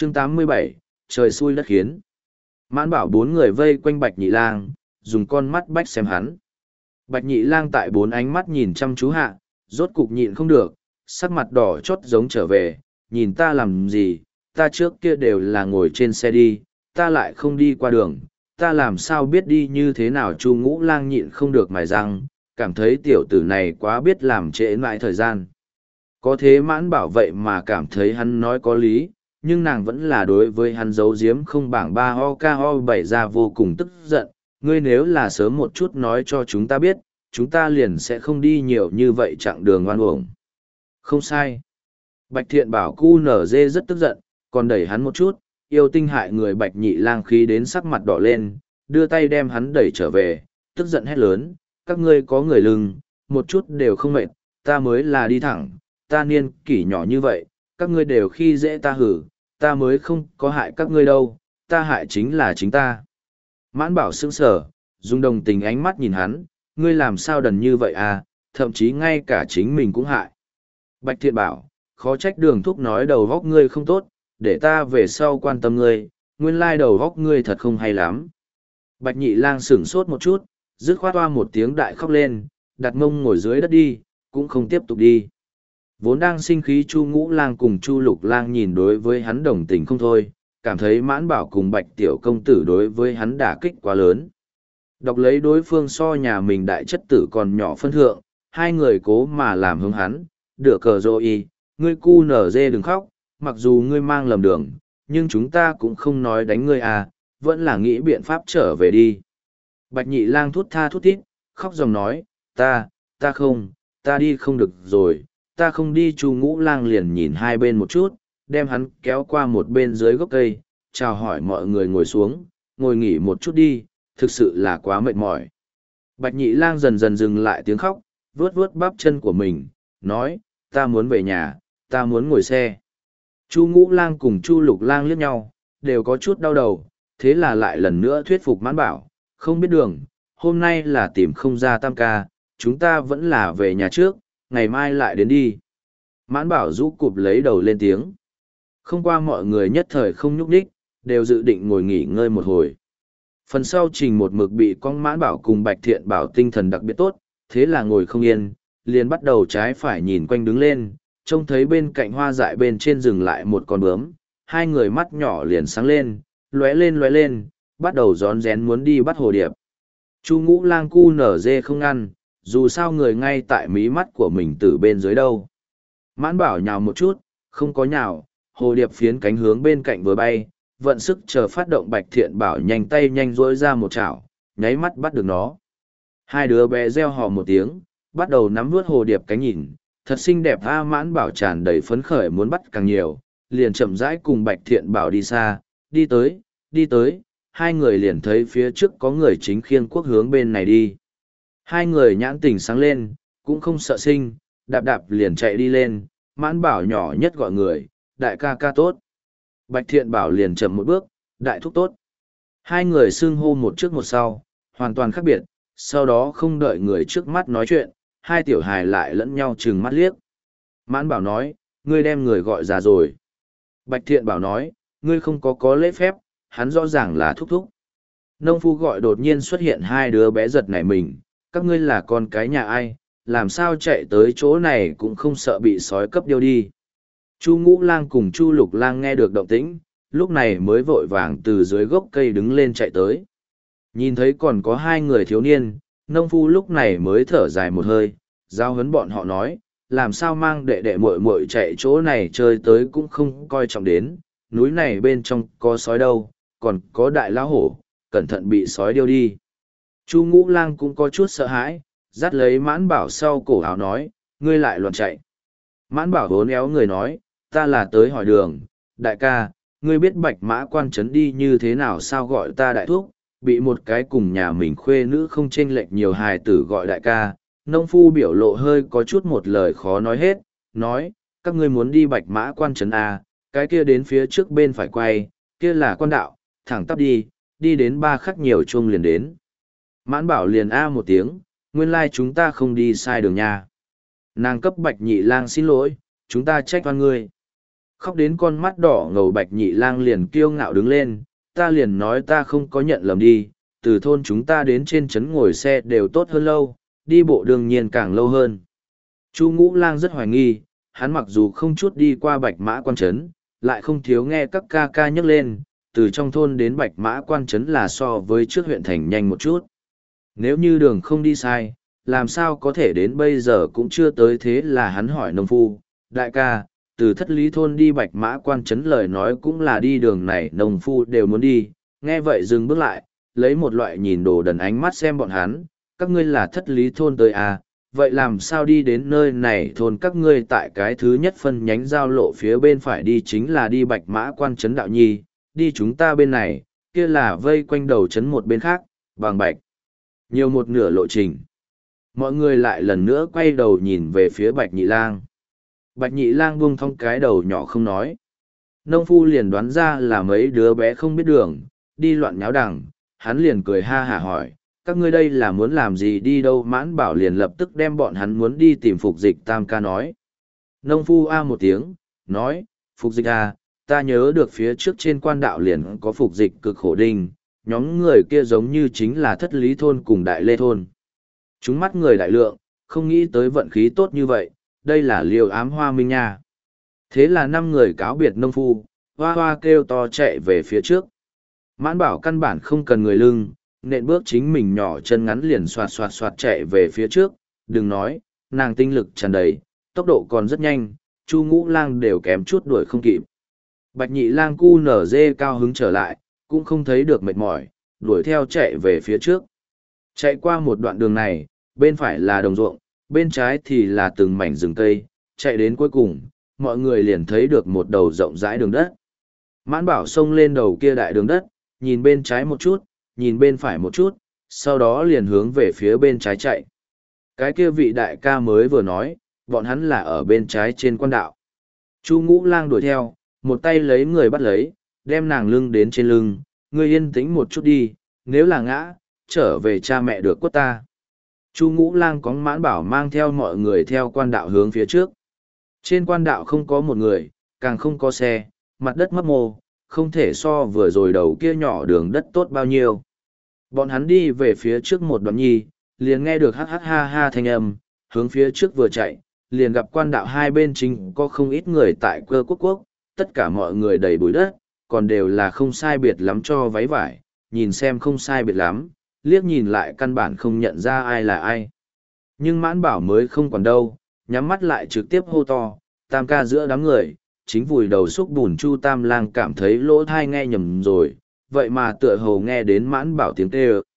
Chương 87, trời xui đất khiến. Mãn bảo bốn người vây quanh Bạch Nhị Lang, dùng con mắt bách xem hắn. Bạch Nhị Lang tại bốn ánh mắt nhìn chăm chú hạ, rốt cục nhịn không được, sắc mặt đỏ chót giống trở về, nhìn ta làm gì, ta trước kia đều là ngồi trên xe đi, ta lại không đi qua đường, ta làm sao biết đi như thế nào. Chu Ngũ Lang nhịn không được mài răng, cảm thấy tiểu tử này quá biết làm trễ mãi thời gian. Có thế Mãn bảo vậy mà cảm thấy hắn nói có lý, nhưng nàng vẫn là đối với hắn giấu giếm không bảng ba ho ca ho bày ra vô cùng tức giận. Ngươi nếu là sớm một chút nói cho chúng ta biết, chúng ta liền sẽ không đi nhiều như vậy chặng đường oan uổng. Không sai. Bạch Thiện Bảo cu nở dê rất tức giận, còn đẩy hắn một chút, yêu tinh hại người Bạch Nhị Lang khí đến sắc mặt đỏ lên, đưa tay đem hắn đẩy trở về, tức giận hét lớn, các ngươi có người lưng, một chút đều không mệt, ta mới là đi thẳng, ta niên kỷ nhỏ như vậy, các ngươi đều khi dễ ta hử, ta mới không có hại các ngươi đâu, ta hại chính là chính ta. Mãn bảo sững sờ, dùng đồng tình ánh mắt nhìn hắn, ngươi làm sao đần như vậy à, thậm chí ngay cả chính mình cũng hại. Bạch Thiện Bảo, khó trách Đường Thúc nói đầu góc ngươi không tốt, để ta về sau quan tâm ngươi, nguyên lai đầu góc ngươi thật không hay lắm. Bạch Nhị Lang sửng sốt một chút, dứt khoát toa một tiếng đại khóc lên, đặt mông ngồi dưới đất đi, cũng không tiếp tục đi. Vốn đang sinh khí Chu Ngũ Lang cùng Chu Lục Lang nhìn đối với hắn đồng tình không thôi, cảm thấy Mãn Bảo cùng Bạch Tiểu Công Tử đối với hắn đả kích quá lớn. Đọc lấy đối phương so nhà mình đại chất tử còn nhỏ phân thượng, hai người cố mà làm hướng hắn, đựa cờ rô y, ngươi cu nở dê đừng khóc, mặc dù ngươi mang lầm đường, nhưng chúng ta cũng không nói đánh ngươi à, vẫn là nghĩ biện pháp trở về đi. Bạch Nhị Lang thút tha thút thít, khóc dòng nói, ta đi không được rồi, ta không đi. Chu Ngũ Lang liền nhìn hai bên một chút, đem hắn kéo qua một bên dưới gốc cây, chào hỏi mọi người ngồi xuống, ngồi nghỉ một chút đi, thực sự là quá mệt mỏi. Bạch Nhị Lang dần dần dừng lại tiếng khóc, vuốt vuốt bắp chân của mình, nói, ta muốn về nhà, ta muốn ngồi xe. Chu Ngũ Lang cùng Chu Lục Lang liếc nhau, đều có chút đau đầu, thế là lại lần nữa thuyết phục Mãn Bảo, không biết đường, hôm nay là tìm không ra Tam ca, chúng ta vẫn là về nhà trước, ngày mai lại đến đi. Mãn Bảo rũ cụp lấy đầu lên tiếng. Không qua mọi người nhất thời không nhúc nhích, đều dự định ngồi nghỉ ngơi một hồi. Phần sau trình một mực bị con Mãn Bảo cùng Bạch Thiện Bảo tinh thần đặc biệt tốt, thế là ngồi không yên, liền bắt đầu trái phải nhìn quanh đứng lên, trông thấy bên cạnh hoa dại bên trên dừng lại một con bướm, hai người mắt nhỏ liền sáng lóe lên, bắt đầu rón rén muốn đi bắt hồ điệp. Chu Ngũ Lang cu nở dê không ngăn, dù sao người ngay tại mí mắt của mình từ bên dưới đâu. Mãn Bảo nhào một chút, không có nhào, hồ điệp phiến cánh hướng bên cạnh vừa bay, vận sức chờ phát động. Bạch Thiện Bảo nhanh tay nhanh rỗi ra một chảo, nháy mắt bắt được nó. Hai đứa bé reo hò một tiếng, bắt đầu nắm vuốt hồ điệp cánh nhìn, thật xinh đẹp a. Mãn Bảo tràn đầy phấn khởi muốn bắt càng nhiều, liền chậm rãi cùng Bạch Thiện Bảo đi xa, đi tới, hai người liền thấy phía trước có người chính khiêng cuốc hướng bên này đi. Hai người nhãn tình sáng lên, cũng không sợ sinh, đạp đạp liền chạy đi lên. Mãn Bảo nhỏ nhất gọi người, đại ca ca tốt. Bạch Thiện Bảo liền chậm một bước, đại thúc tốt. Hai người xưng hô một trước một sau, hoàn toàn khác biệt, sau đó không đợi người trước mắt nói chuyện, hai tiểu hài lại lẫn nhau trừng mắt liếc. Mãn Bảo nói, ngươi đem người gọi ra rồi. Bạch Thiện Bảo nói, ngươi không có lễ phép, hắn rõ ràng là thúc thúc. Nông phu gọi đột nhiên xuất hiện, hai đứa bé giật nảy mình, các ngươi là con cái nhà ai, làm sao chạy tới chỗ này cũng không sợ bị sói cấp điêu đi. Chu Ngũ Lang cùng Chu Lục Lang nghe được động tĩnh, lúc này mới vội vàng từ dưới gốc cây đứng lên chạy tới. Nhìn thấy còn có hai người thiếu niên, nông phu lúc này mới thở dài một hơi, giao huấn bọn họ nói, làm sao mang đệ đệ muội muội chạy chỗ này chơi tới cũng không coi trọng đến, núi này bên trong có sói đâu, còn có đại lão hổ, cẩn thận bị sói điêu đi. Chu Ngũ Lang cũng có chút sợ hãi, dắt lấy Mãn Bảo sau cổ áo nói, ngươi lại loạn chạy. Mãn Bảo vốn éo người nói, ta là tới hỏi đường, đại ca, ngươi biết Bạch Mã Quan trấn đi như thế nào sao gọi ta đại thúc, bị một cái cùng nhà mình khuê nữ không chênh lệch nhiều hài tử gọi đại ca. Nông phu biểu lộ hơi có chút một lời khó nói hết, nói, các ngươi muốn đi Bạch Mã Quan trấn à, cái kia đến phía trước bên phải quay, kia là quan đạo, thẳng tắp đi đến ba khắc nhiều chuông liền đến. Mãn Bảo liền a một tiếng, nguyên lai chúng ta không đi sai đường nha. Nàng cấp Bạch Nhị Lang xin lỗi, chúng ta trách oan ngươi. Khóc đến con mắt đỏ ngầu Bạch Nhị Lang liền kiêu ngạo đứng lên, ta liền nói ta không có nhận lầm đi, từ thôn chúng ta đến trên trấn ngồi xe đều tốt hơn lâu, đi bộ đương nhiên càng lâu hơn. Chu Ngũ Lang rất hoài nghi, hắn mặc dù không chút đi qua Bạch Mã Quan Trấn, lại không thiếu nghe các ca ca nhắc lên, từ trong thôn đến Bạch Mã Quan Trấn là so với trước huyện thành nhanh một chút. Nếu như đường không đi sai, làm sao có thể đến bây giờ cũng chưa tới, thế là hắn hỏi nông phu, đại ca, từ Thất Lý thôn đi Bạch Mã Quan Trấn lời nói cũng là đi đường này, nông phu đều muốn đi, nghe vậy dừng bước lại, lấy một loại nhìn đồ đần ánh mắt xem bọn hắn, các ngươi là Thất Lý thôn tới à, vậy làm sao đi đến nơi này, thôn các ngươi tại cái thứ nhất phân nhánh giao lộ phía bên phải đi chính là đi Bạch Mã Quan Trấn đạo nhi, đi chúng ta bên này, kia là vây quanh đầu trấn một bên khác, bằng bạch. Nhiều một nửa lộ trình. Mọi người lại lần nữa quay đầu nhìn về phía Bạch Nhị Lang. Bạch Nhị Lang buông thong cái đầu nhỏ không nói. Nông phu liền đoán ra là mấy đứa bé không biết đường, đi loạn nháo đằng, hắn liền cười ha hả hỏi, các ngươi đây là muốn làm gì, đi đâu? Mãn Bảo liền lập tức đem bọn hắn muốn đi tìm Phục Dịch Tam ca nói. Nông phu a một tiếng, nói, Phục Dịch a, ta nhớ được phía trước trên quan đạo liền có Phục Dịch Cực Khổ Đinh, nhóm người kia giống như chính là Thất Lý thôn cùng Đại Lê thôn. Chúng mắt người đại lượng, không nghĩ tới vận khí tốt như vậy, đây là liều ám hoa minh nha. Thế là 5 người cáo biệt nông phu, hoa hoa kêu to chạy về phía trước. Mãn Bảo căn bản không cần người lưng, nện bước chính mình nhỏ chân ngắn liền xoạt xoạt xoạt chạy về phía trước, đừng nói, nàng tinh lực tràn đầy, tốc độ còn rất nhanh, Chu Ngũ Lang đều kém chút đuổi không kịp. Bạch Nhị Lang cu nở dê cao hứng trở lại, cũng không thấy được mệt mỏi, đuổi theo chạy về phía trước. Chạy qua một đoạn đường này, bên phải là đồng ruộng, bên trái thì là từng mảnh rừng cây, chạy đến cuối cùng, mọi người liền thấy được một đầu rộng rãi đường đất. Mãn Bảo xông lên đầu kia đại đường đất, nhìn bên trái một chút, nhìn bên phải một chút, sau đó liền hướng về phía bên trái chạy. Cái kia vị đại ca mới vừa nói, bọn hắn là ở bên trái trên quan đạo. Chu Ngũ Lang đuổi theo, một tay lấy người bắt lấy, đem nàng lưng đến trên lưng, ngươi yên tĩnh một chút đi, nếu là ngã, trở về cha mẹ được quất ta. Chu Ngũ Lang có Mãn Bảo mang theo mọi người theo quan đạo hướng phía trước. Trên quan đạo không có một người, càng không có xe, mặt đất mấp mô, không thể so vừa rồi đầu kia nhỏ đường đất tốt bao nhiêu. Bọn hắn đi về phía trước một đoạn nhi, liền nghe được hát ha ha thanh âm, hướng phía trước vừa chạy, liền gặp quan đạo hai bên chính có không ít người tại quơ quốc quốc, tất cả mọi người đầy bụi đất, còn đều là không sai biệt lắm cho váy vải, nhìn xem không sai biệt lắm, liếc nhìn lại căn bản không nhận ra ai là ai. Nhưng Mãn Bảo mới không còn đâu, nhắm mắt lại trực tiếp hô to, Tam ca giữa đám người, chính vùi đầu xúc bùn Chu Tam Lang cảm thấy lỗ thai nghe nhầm rồi, vậy mà tựa hồ nghe đến Mãn Bảo tiếng kêu.